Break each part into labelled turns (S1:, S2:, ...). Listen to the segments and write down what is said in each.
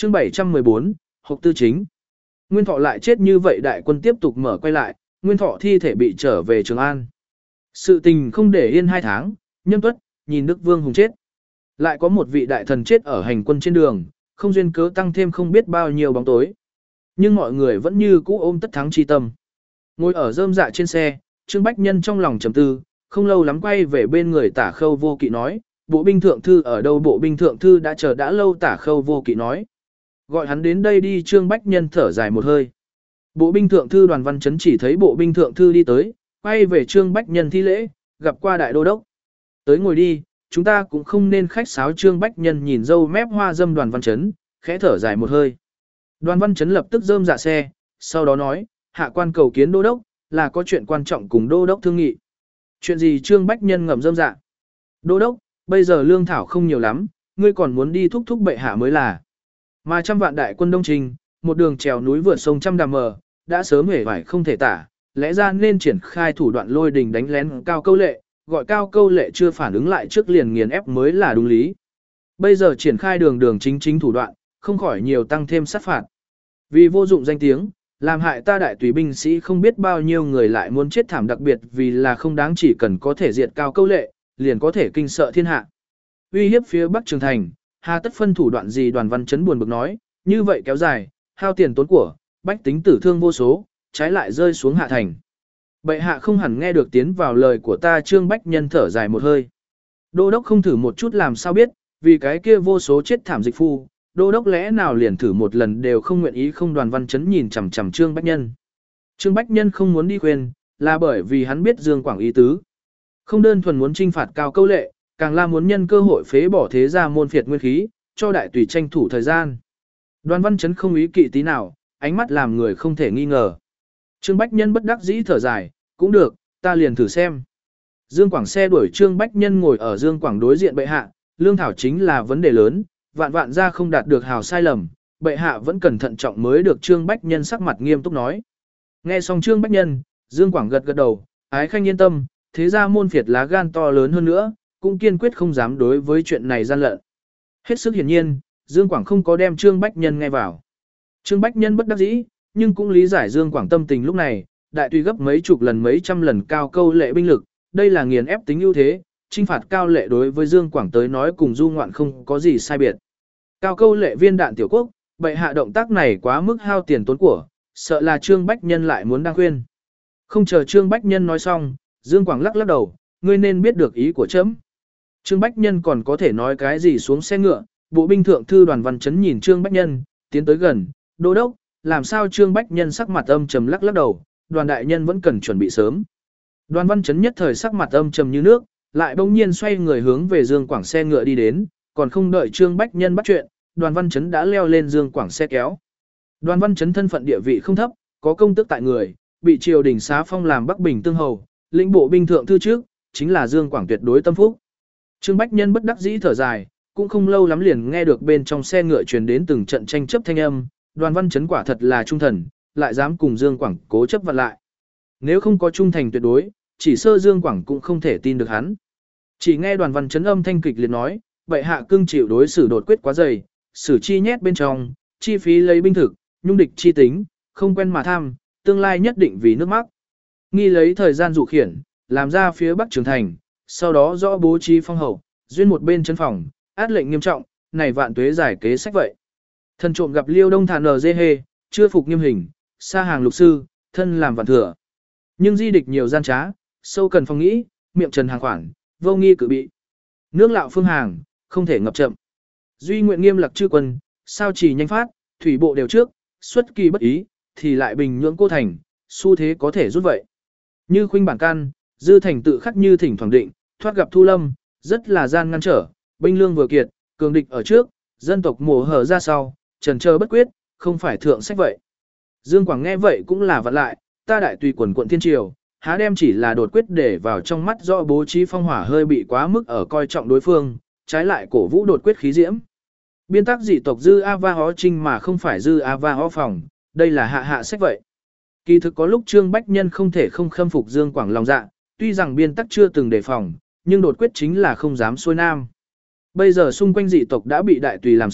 S1: Chương 714, Hộc Tư Chính. Nguyên Thọ lại chết như vậy, đại quân tiếp tục mở quay lại, Nguyên Thọ thi thể bị trở về Trường An. Sự tình không để yên 2 tháng, Nhâm Tuất nhìn Đức Vương Hùng chết. Lại có một vị đại thần chết ở hành quân trên đường, không duyên cớ tăng thêm không biết bao nhiêu bóng tối. Nhưng mọi người vẫn như cũ ôm tất thắng chi tâm. Ngồi ở rơm dạ trên xe, Trương Bách Nhân trong lòng trầm tư, không lâu lắm quay về bên người Tả Khâu Vô Kỵ nói, bộ binh thượng thư ở đâu? Bộ binh thượng thư đã chờ đã lâu. Tả Khâu Vô Kỵ nói, gọi hắn đến đây đi. Trương Bách Nhân thở dài một hơi. Bộ binh thượng thư Đoàn Văn Chấn chỉ thấy bộ binh thượng thư đi tới, quay về Trương Bách Nhân thi lễ, gặp qua đại đô đốc. Tới ngồi đi, chúng ta cũng không nên khách sáo. Trương Bách Nhân nhìn dâu mép hoa dâm Đoàn Văn Chấn, khẽ thở dài một hơi. Đoàn Văn Chấn lập tức rơm dạ xe, sau đó nói, hạ quan cầu kiến đô đốc, là có chuyện quan trọng cùng đô đốc thương nghị. Chuyện gì? Trương Bách Nhân ngậm rơm dạ. Đô đốc, bây giờ lương thảo không nhiều lắm, ngươi còn muốn đi thúc thúc bệ hạ mới là. Mà 100 vạn đại quân đông trình, một đường trèo núi vượt sông trăm đàm mờ, đã sớm hề vải không thể tả, lẽ ra nên triển khai thủ đoạn lôi đình đánh lén Cao Câu Lệ, gọi Cao Câu Lệ chưa phản ứng lại trước liền nghiền ép mới là đúng lý. Bây giờ triển khai đường chính thủ đoạn, không khỏi nhiều tăng thêm sát phạt. Vì vô dụng danh tiếng, làm hại ta đại tùy binh sĩ không biết bao nhiêu người lại muốn chết thảm, đặc biệt vì là không đáng, chỉ cần có thể diệt Cao Câu Lệ, liền có thể kinh sợ thiên hạ. Uy hiếp phía Bắc Trường Thành, hà tất phân thủ đoạn gì? Đoàn Văn Chấn buồn bực nói, như vậy kéo dài, hao tiền tốn của, bách tính tử thương vô số, trái lại rơi xuống hạ thành. Bệ hạ không hẳn nghe được tiến vào lời của ta. Trương Bách Nhân thở dài một hơi. Đô đốc không thử một chút làm sao biết, vì cái kia vô số chết thảm dịch phu, đô đốc lẽ nào liền thử một lần đều không nguyện ý không? Đoàn Văn Chấn nhìn chằm chằm Trương Bách Nhân. Trương Bách Nhân không muốn đi khuyên, là bởi vì hắn biết Dương Quảng ý tứ. Không đơn thuần muốn trinh phạt Cao Câu Lệ, càng là muốn nhân cơ hội phế bỏ thế gia môn phiệt nguyên khí, cho đại tùy tranh thủ thời gian. Đoàn Văn Chấn không ý kỵ tí nào, ánh mắt làm người không thể nghi ngờ. Trương Bách Nhân bất đắc dĩ thở dài, cũng được, ta liền thử xem. Dương Quảng xe đuổi Trương Bách Nhân ngồi ở Dương Quảng đối diện bệ hạ, lương thảo chính là vấn đề lớn, vạn ra không đạt được hào sai lầm, bệ hạ vẫn cần thận trọng mới được. Trương Bách Nhân sắc mặt nghiêm túc nói. Nghe xong Trương Bách Nhân, Dương Quảng gật gật đầu, ái khanh yên tâm, thế ra môn phiệt lá gan to lớn hơn nữa, cũng kiên quyết không dám đối với chuyện này gian lận. Hết sức hiển nhiên, Dương Quảng không có đem Trương Bách Nhân nghe vào. Trương Bách Nhân bất đắc dĩ, nhưng cũng lý giải Dương Quảng tâm tình lúc này, đại tùy gấp mấy chục lần mấy trăm lần Cao Câu Lệ binh lực, đây là nghiền ép tính ưu thế, chinh phạt Cao Lệ đối với Dương Quảng tới nói cùng du ngoạn không có gì sai biệt. Cao Câu Lệ viên đạn tiểu quốc, bệ hạ động tác này quá mức hao tiền tốn của, sợ là Trương Bách Nhân lại muốn đang khuyên. Không chờ Trương Bách Nhân nói xong, Dương Quảng lắc đầu, ngươi nên biết được ý của trẫm. Trương Bách Nhân còn có thể nói cái gì? Xuống xe ngựa, bộ binh thượng thư Đoàn Văn Chấn nhìn Trương Bách Nhân, tiến tới gần, đô đốc, làm sao? Trương Bách Nhân sắc mặt âm trầm lắc đầu, Đoàn đại nhân vẫn cần chuẩn bị sớm. Đoàn Văn Chấn nhất thời sắc mặt âm trầm như nước, lại bỗng nhiên xoay người hướng về Dương Quảng xe ngựa đi đến, còn không đợi Trương Bách Nhân bắt chuyện, Đoàn Văn Chấn đã leo lên Dương Quảng xe kéo. Đoàn Văn Chấn thân phận địa vị không thấp, có công tước tại người, bị triều đình xá phong làm Bắc Bình tương hầu, lĩnh bộ binh thượng thư trước, chính là Dương Quảng tuyệt đối tâm phúc. Trương Bách Nhân bất đắc dĩ thở dài, cũng không lâu lắm liền nghe được bên trong xe ngựa truyền đến từng trận tranh chấp thanh âm, Đoàn Văn Chấn quả thật là trung thần, lại dám cùng Dương Quảng cố chấp vặn lại. Nếu không có trung thành tuyệt đối, chỉ sơ Dương Quảng cũng không thể tin được hắn. Chỉ nghe Đoàn Văn Chấn âm thanh kịch liệt nói, bệ hạ cương chịu đối xử đột quyết quá dày, xử chi nhét bên trong, chi phí lấy binh thực, nhung địch chi tính, không quen mà tham, tương lai nhất định vì nước Mắc. Nghi lấy thời gian dụ khiển, làm ra phía Bắc Trường Thành, sau đó rõ bố trí phong hậu, duyên một bên chân phòng, át lệnh nghiêm trọng, này vạn tuế giải kế sách vậy. Thần trộm gặp Liêu Đông Thản dê hê, chưa phục nghiêm hình, xa hàng lục sư, thân làm vạn thừa. Nhưng di địch nhiều gian trá, sâu cần phòng nghĩ, miệng trần hàng khoản, vô nghi cử bị. Nước lạo phương hàng, không thể ngập chậm. Duy nguyện nghiêm lạc chư quân, sao chỉ nhanh phát, thủy bộ đều trước, xuất kỳ bất ý, thì lại bình nhưỡng cô thành, xu thế có thể rút vậy. Như khuynh bản căn, dư thành tự khắc như thỉnh thoảng định, thoát gặp Thu Lâm, rất là gian ngăn trở, binh lương vừa kiệt, cường địch ở trước, dân tộc mổ hở ra sau, trần chờ bất quyết, không phải thượng sách vậy. Dương Quảng nghe vậy cũng là vặn lại, ta đại tùy quần quận thiên triều, há đem chỉ là đột quyết để vào trong mắt do bố trí phong hỏa hơi bị quá mức ở coi trọng đối phương, trái lại cổ vũ đột quyết khí diễm. Biên tác dị tộc dư A Va Hó Trinh mà không phải dư A Va Hó Phòng, đây là hạ sách vậy. Kỳ thực có lúc Trương Bách Nhân không thể không khâm phục Dương Quảng lòng dạ, tuy rằng biên tắc chưa từng đề phòng, nhưng đột quyết chính là không dám xuôi nam. Bây giờ xung quanh dị tộc đã bị đại tùy làm sợ,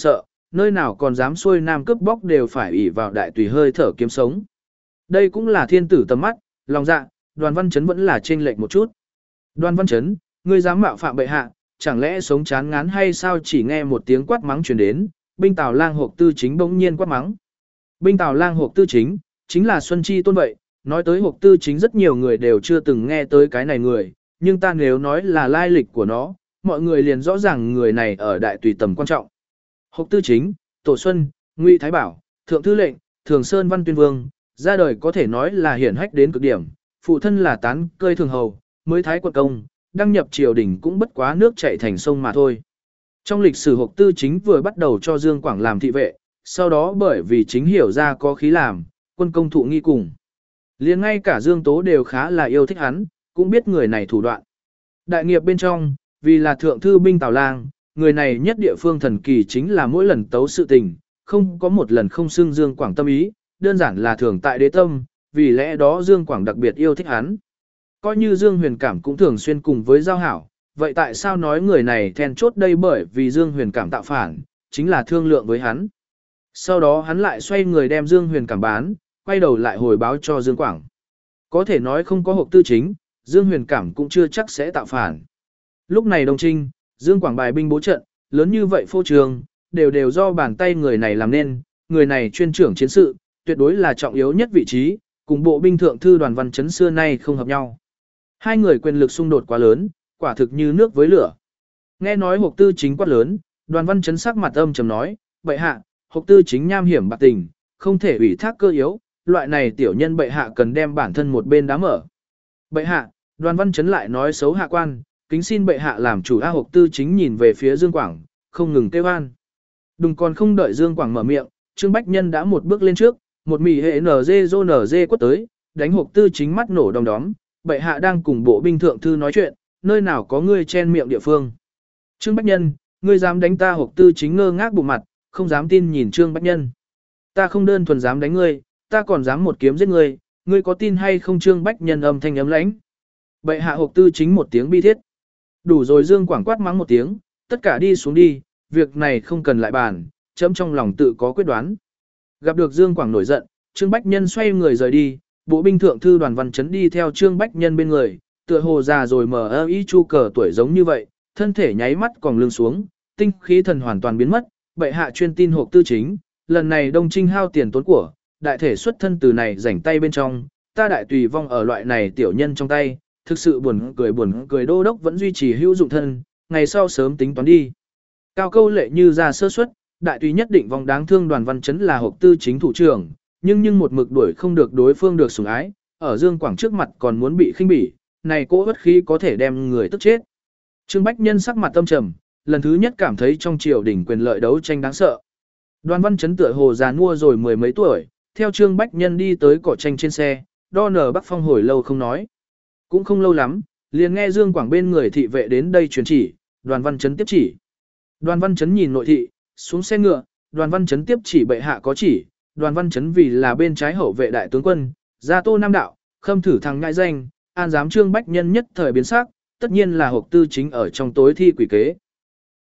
S1: nơi nào còn dám xuôi nam cướp bóc đều phải ỷ vào đại tùy hơi thở kiếm sống. Đây cũng là thiên tử tầm mắt, lòng dạ, Đoàn Văn Chấn vẫn là chênh lệch một chút. Đoàn Văn Chấn, ngươi dám mạo phạm bệ hạ, chẳng lẽ sống chán ngán hay sao? Chỉ nghe một tiếng quát mắng truyền đến, binh Tào Lang Hộp Tư Chính bỗng nhiên quát mắng. Binh Tào Lang Hộp Tư Chính, chính là Xuân Chi Tôn vậy, nói tới Hộp Tư Chính rất nhiều người đều chưa từng nghe tới cái này người, nhưng ta nếu nói là lai lịch của nó, mọi người liền rõ ràng người này ở đại tùy tầm quan trọng. Hộp Tư Chính, Tổ Xuân, Ngụy Thái Bảo, Thượng Thư Lệnh, Thường Sơn Văn Tuyên Vương, ra đời có thể nói là hiển hách đến cực điểm, phụ thân là tán cơi thường hầu, mới thái quận công, đăng nhập triều đình cũng bất quá nước chảy thành sông mà thôi. Trong lịch sử Hộp Tư Chính vừa bắt đầu cho Dương Quảng làm thị vệ, sau đó bởi vì chính hiểu ra có khí làm, quân công thụ nghi cùng. Liền ngay cả Dương Tố đều khá là yêu thích hắn, cũng biết người này thủ đoạn. Đại nghiệp bên trong, vì là thượng thư binh Tào Lang, người này nhất địa phương thần kỳ chính là mỗi lần tấu sự tình, không có một lần không xưng Dương Quảng tâm ý, đơn giản là thường tại đế tâm, vì lẽ đó Dương Quảng đặc biệt yêu thích hắn. Coi như Dương Huyền Cảm cũng thường xuyên cùng với giao hảo, vậy tại sao nói người này then chốt đây? Bởi vì Dương Huyền Cảm tạo phản, chính là thương lượng với hắn. Sau đó hắn lại xoay người đem Dương Huyền Cảm bán, quay đầu lại hồi báo cho Dương Quảng. Có thể nói không có Hộp Tư Chính, Dương Huyền Cảm cũng chưa chắc sẽ tạo phản. Lúc này Đông Trinh, Dương Quảng bài binh bố trận, lớn như vậy phô trường, đều do bàn tay người này làm nên, người này chuyên trưởng chiến sự, tuyệt đối là trọng yếu nhất vị trí, cùng bộ binh thượng thư Đoàn Văn Chấn xưa nay không hợp nhau. Hai người quyền lực xung đột quá lớn, quả thực như nước với lửa. Nghe nói Hộp Tư Chính quát lớn, Đoàn Văn Chấn sắc mặt âm trầm nói, bệ hạ, Hộp Tư Chính nham hiểm bạc tình, không thể ủy thác cơ yếu, loại này tiểu nhân bệ hạ cần đem bản thân một bên đá mở. Bệ hạ, Đoàn Văn Chấn lại nói xấu hạ quan, kính xin bệ hạ làm chủ. Hộp Tư Chính nhìn về phía Dương Quảng, không ngừng kêu an. Đừng còn không đợi Dương Quảng mở miệng, Trương Bách Nhân đã một bước lên trước, một mì hệ NG quất tới, đánh Hộp Tư Chính mắt nổ đom đóm, bệ hạ đang cùng bộ binh thượng thư nói chuyện, nơi nào có ngươi chen miệng địa phương. Trương Bách Nhân, ngươi dám đánh ta? Hộp Tư Chính ngơ ngác bụng mặt, không dám tin nhìn Trương Bách Nhân. Ta không đơn thuần dám đánh ngươi, ta còn dám một kiếm giết ngươi, ngươi có tin hay không? Trương Bách Nhân âm thanh ấm lãnh. Bệ hạ. Hộp Tư Chính một tiếng bi thiết. Đủ rồi. Dương Quảng quát mắng một tiếng, tất cả đi xuống đi, việc này không cần lại bàn, chấm trong lòng tự có quyết đoán. Gặp được Dương Quảng nổi giận, Trương Bách Nhân xoay người rời đi, bộ binh thượng thư Đoàn Văn Chấn đi theo Trương Bách Nhân bên người, tựa hồ già rồi mờ y chu cờ tuổi giống như vậy, thân thể nháy mắt còn lưng xuống, tinh khí thần hoàn toàn biến mất. Bệ hạ chuyên tin Hộp Tư Chính, lần này Đông Trinh hao tiền tốn của, đại thể xuất thân từ này rảnh tay bên trong, ta đại tùy vong ở loại này tiểu nhân trong tay, thực sự buồn cười. Đô đốc vẫn duy trì hữu dụng thân, ngày sau sớm tính toán đi. Cao câu lệ như ra sơ suất, đại tùy nhất định vong đáng thương. Đoàn Văn Chấn là Hộp Tư Chính thủ trưởng, nhưng một mực đuổi không được đối phương được sủng ái, ở Dương Quảng trước mặt còn muốn bị khinh bỉ, này cỗ bất khí có thể đem người tức chết. Trương Bách Nhân sắc mặt tâm trầm, lần thứ nhất cảm thấy trong triều đình quyền lợi đấu tranh đáng sợ. Đoàn Văn Chấn tựa hồ già nua rồi mười mấy tuổi, theo Trương Bách Nhân đi tới cỏ tranh trên xe, đo nở Bắc Phong hồi lâu không nói. Cũng không lâu lắm, liền nghe Dương Quảng bên người thị vệ đến đây truyền chỉ, Đoàn Văn Chấn tiếp chỉ. Đoàn Văn Chấn nhìn nội thị, xuống xe ngựa, Đoàn Văn Chấn tiếp chỉ bệ hạ có chỉ, Đoàn Văn Chấn vì là bên trái hậu vệ đại tướng quân, gia Tô Nam đạo, khâm thử thằng ngại danh, an giám Trương Bách Nhân nhất thời biến sắc, tất nhiên là Hộp Tư Chính ở trong tối thi quỷ kế.